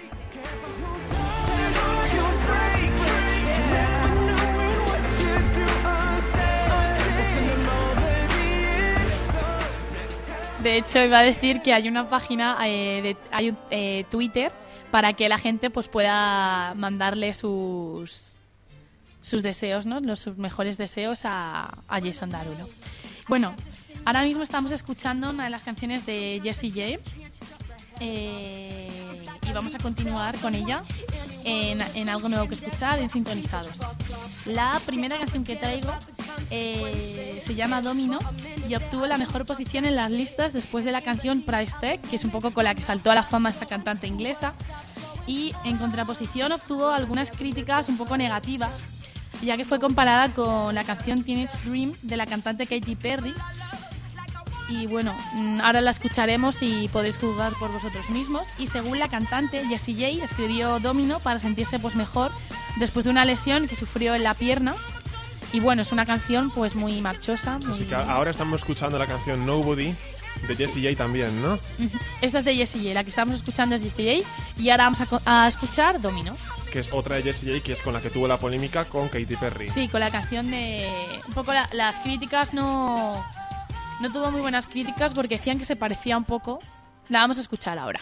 B: De hecho, iba a decir que hay una página, eh, de, hay un eh, Twitter para que la gente pues pueda mandarle sus sus deseos, ¿no? Los sus mejores deseos a, a Jason Derulo. Bueno, ahora mismo estamos escuchando una de las canciones de Jessie J. Eh, y vamos a continuar con ella en, en algo nuevo que escuchar en Sintonizados. La primera canción que traigo eh, se llama Domino y obtuvo la mejor posición en las listas después de la canción Price Tag, que es un poco con la que saltó a la fama esta cantante inglesa, y en contraposición obtuvo algunas críticas un poco negativas, ya que fue comparada con la canción Teenage Dream de la cantante Katy Perry. Y bueno, ahora la escucharemos y podréis juzgar por vosotros mismos. Y según la cantante, Jessie J escribió Domino para sentirse pues mejor después de una lesión que sufrió en la pierna. Y bueno, es una canción pues muy marchosa. Muy...
A: Así que ahora estamos escuchando la canción Nobody de Jessie J también, ¿no?
B: Esta es de Jessie J, la que estamos escuchando es Jessie J. Y ahora vamos a, a escuchar Domino.
A: Que es otra de Jessie J, que es con la que tuvo la polémica con Katy Perry.
B: Sí, con la canción de... Un poco la, las críticas no... No tuvo muy buenas críticas porque decían que se parecía un poco. La vamos a escuchar ahora.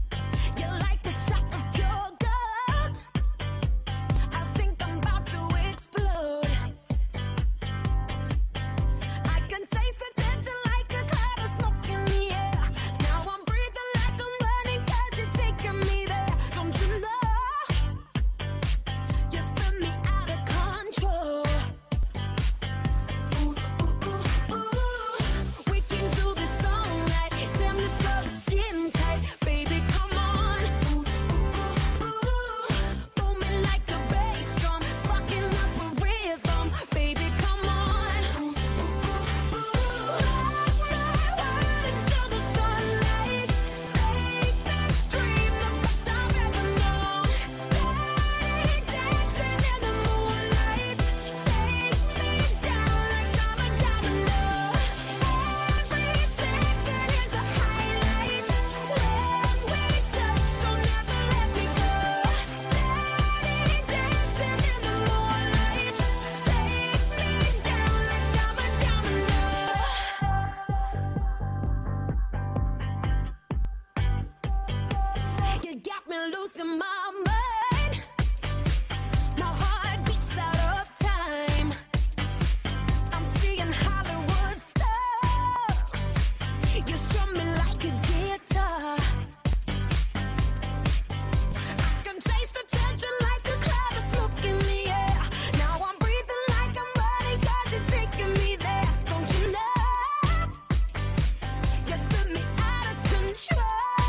D: You like the shot of pure gold. I think I'm about to losing my mind. My heart beats out of time. I'm seeing Hollywood stars. You strum me like a guitar. I can taste the tension like a cloud of smoke in the air. Now I'm breathing like I'm running 'cause you're taking me there. Don't you know? You spin me out of control.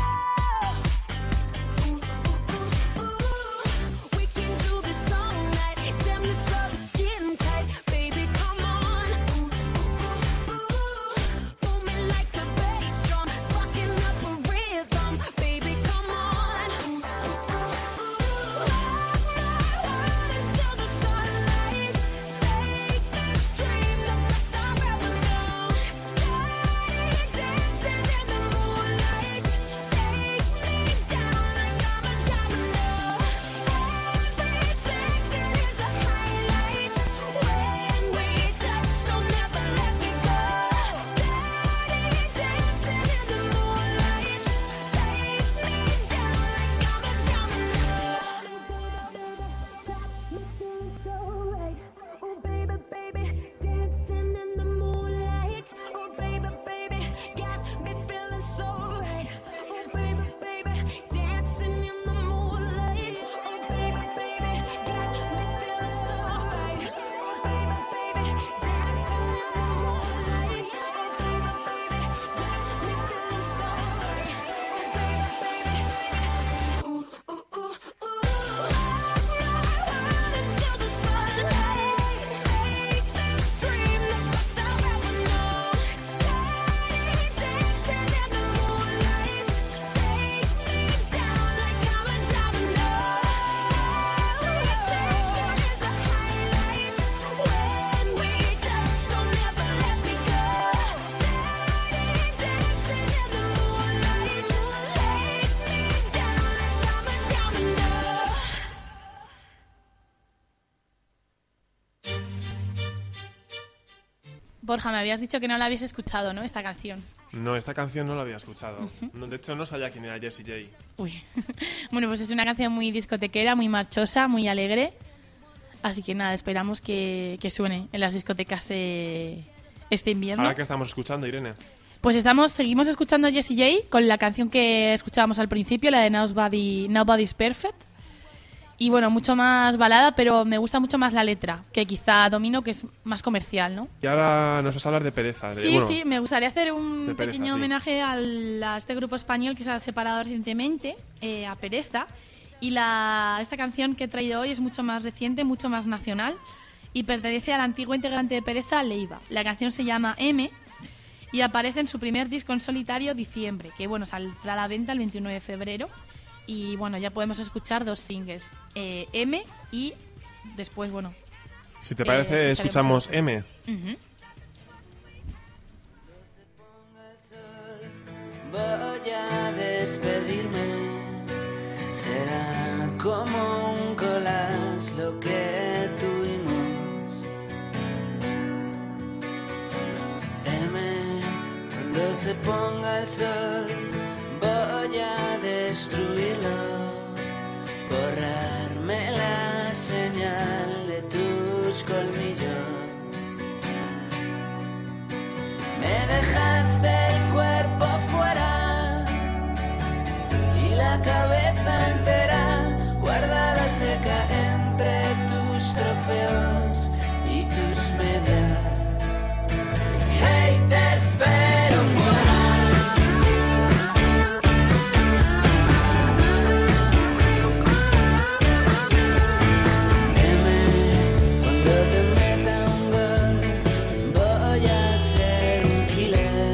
D: Ooh, ooh, ooh, ooh. We can do this all night. Damn, this love is getting tight. Baby, come on. Ooh, ooh, ooh, ooh. Booming like a bass drum. Sparking up a rhythm. Baby, come on. Ooh, ooh, ooh, ooh. Rock my world until the sunlight. Make this dream the best I've ever known. Dirty dancing in the moonlight. Take me down like I'm a domino. Every second is a highlight. When we touch, don't ever let me go. Dirty dancing in the moonlight. Take me down like I'm a domino. Oh baby, baby, dancing in the moonlight. Oh baby, baby, got me feeling so right. Oh baby, baby, dancing in the moonlight. Oh baby, baby, got me feeling so right. Oh baby, baby, dancing in the moonlight. Oh baby, baby, got me feeling so right. Oh baby, baby, ooh ooh ooh ooh. Rock my world until the sunlight. Make this dream the best I've ever known. Dirty dancing in the moonlight. Take me down like I'm a domino. Every second is a highlight. When we touch, don't ever let me go. Dirty dancing in the moonlight. Take me down like I'm a domino.
B: Borja, me habías dicho que no la habías escuchado, ¿no? Esta canción.
A: No, esta canción no la había escuchado. No, de hecho, no sabía quién era Jessie J.
B: Uy. Bueno, pues es una canción muy discotequera, muy marchosa, muy alegre. Así que nada, esperamos que, que suene en las discotecas eh, este invierno.
A: Ahora que estamos escuchando, Irene.
B: Pues estamos, seguimos escuchando a Jessie J con la canción que escuchábamos al principio, la de Nobody, Nobody's Perfect. Y bueno, mucho más balada, pero me gusta mucho más la letra, que quizá Domino, que es más comercial, ¿no?
A: Y ahora nos vas a hablar de Pereza. De,
B: Sí,
A: bueno,
B: sí, me gustaría hacer un
A: de Pereza,
B: pequeño
A: sí.
B: homenaje al- a este grupo español que se ha separado recientemente, eh, a Pereza. Y la, esta canción que he traído hoy es mucho más reciente, mucho más nacional, y pertenece al antiguo integrante de Pereza, Leiva. La canción se llama M y aparece en su primer disco en solitario, Diciembre, que bueno, saldrá a la venta el veintiuno de febrero. Y bueno, ya podemos escuchar dos singles, eh, M y después, bueno...
A: Si te
B: eh,
A: parece, escuchamos M.
B: Ujú.
K: Voy a despedirme. Será como un collage lo que tuvimos. M, cuando se ponga el sol, voy a destruirlo. Borrarme la señal de tus colmillos. Me dejaste el cuerpo fuera y la cabeza entera guardada seca entre tus trofeos y tus medias. Hey, te espero fuera. Cuando te meta un gol, voy a ser un killer.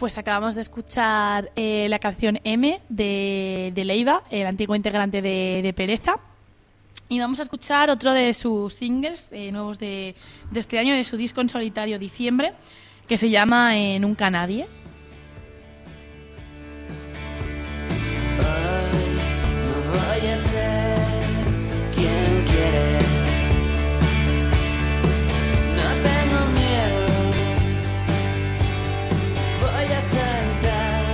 B: pues acabamos de escuchar eh, la canción M de, de Leiva, el antiguo integrante de, de Pereza. Y vamos a escuchar otro de sus singles eh, nuevos de, de este año, de su disco en solitario Diciembre, que se llama eh, Nunca Nadie.
K: No voy a ser quien quieres. No tengo miedo. Voy a saltar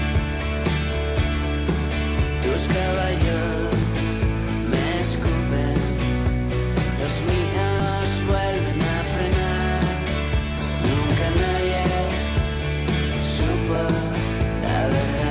K: tus caballos. Me escupen. Los míos vuelven a frenar. Nunca nadie supo la verdad.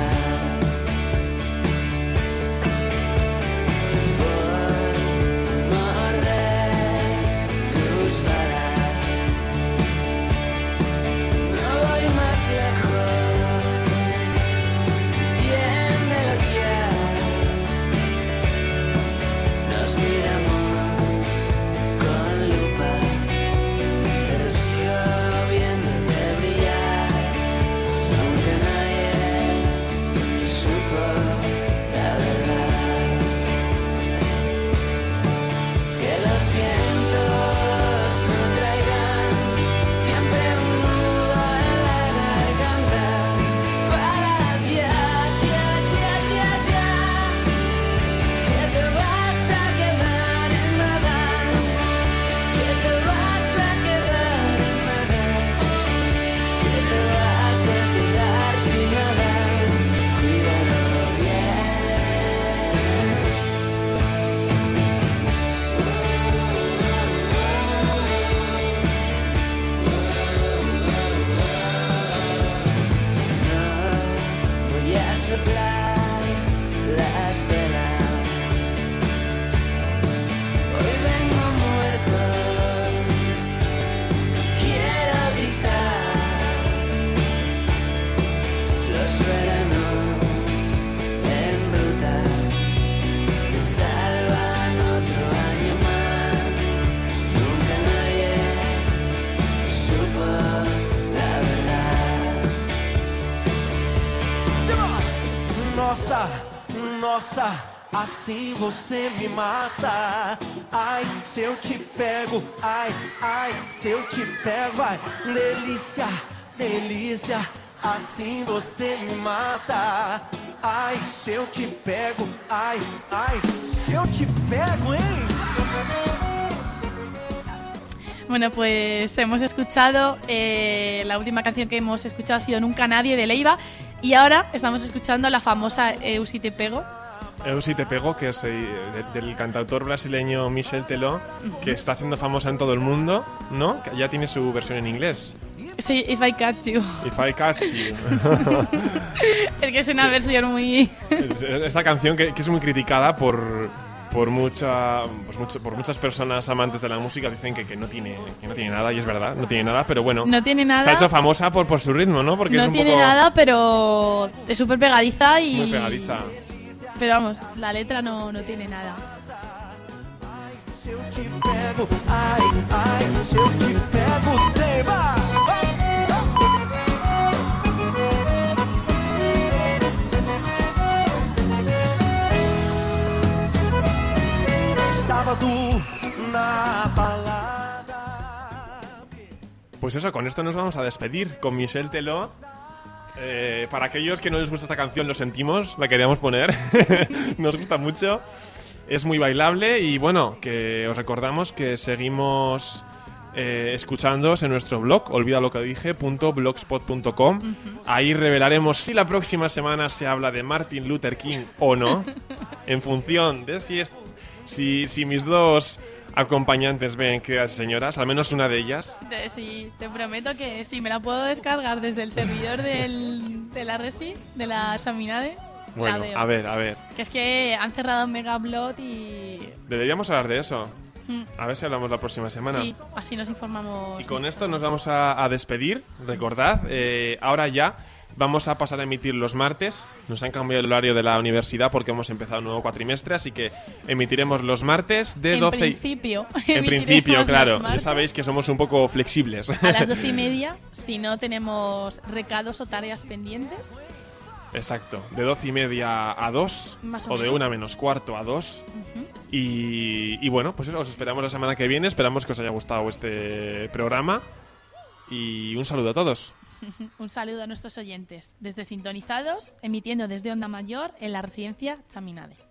L: Nossa, nossa, assim você me mata. Ai, se eu te pego, ai, ai, se eu te pego, ai, delícia, delícia, assim você me mata. Ai, se eu te pego, ai, ai, se eu te pego, hein?
B: Bueno, pues hemos escuchado, eh, la última canción que hemos escuchado ha sido Nunca Nadie de Leiva, y ahora estamos escuchando la famosa Eu Si Te Pego.
A: Eu Si Te Pego, que es eh, de, del cantautor brasileño Michel Teló, uh-huh. que está haciendo famosa en todo el mundo, ¿no? Que ya tiene su versión en inglés.
B: Sí, If I Catch You.
A: If I Catch You.
B: Es que es una versión muy...
A: Esta canción que, que es muy criticada por... Por, mucha, pues mucho, por muchas personas amantes de la música dicen que, que, no tiene, que no tiene nada, y es verdad, no tiene nada, pero bueno,
B: no tiene nada,
A: se ha hecho famosa por, por su ritmo, ¿no? Porque
B: no
A: es un
B: tiene
A: poco...
B: nada, pero es súper pegadiza y...
A: Muy pegadiza.
B: Pero vamos, la letra no, no tiene nada.
L: Se eu te pego, ai, ai, se eu te pego, te va.
A: Pues eso, con esto nos vamos a despedir con Michel Teló. Eh, para aquellos que no les gusta esta canción, lo sentimos, la queríamos poner. Nos gusta mucho. Es muy bailable y bueno, que os recordamos que seguimos eh, escuchándoos en nuestro blog, olvidalocadije punto blogspot punto com. Uh-huh. Ahí revelaremos si la próxima semana se habla de Martin Luther King o no, en función de si, es, si, si mis dos acompañantes ven que las señoras, al menos una de ellas.
B: Sí, te prometo que sí, me la puedo descargar desde el servidor del, de la Resi, de la Chaminade.
A: Bueno, a ver, a ver.
B: Que es que han cerrado Megablot y...
A: Deberíamos hablar de eso. Mm. A ver si hablamos la próxima semana.
B: Sí, así nos informamos.
A: Y con esto nos vamos a, a despedir. Recordad, eh, ahora ya Vamos a pasar a emitir los martes. Nos han cambiado el horario de la universidad porque hemos empezado un nuevo cuatrimestre, así que emitiremos los martes de
B: en
A: doce.
B: Principio,
A: En principio, claro.
B: los
A: Ya sabéis que somos un poco flexibles.
B: A las doce y media, si no tenemos recados o tareas pendientes.
A: Exacto. De doce y media a dos.
B: Más o
A: o de
B: menos.
A: una menos cuarto a dos.
B: Ujú.
A: Y, y bueno, pues eso, os esperamos la semana que viene. Esperamos que os haya gustado este programa. Y un saludo a todos.
B: Un saludo a nuestros oyentes, desde Sintonizados, emitiendo desde Onda Mayor en la residencia Chaminade.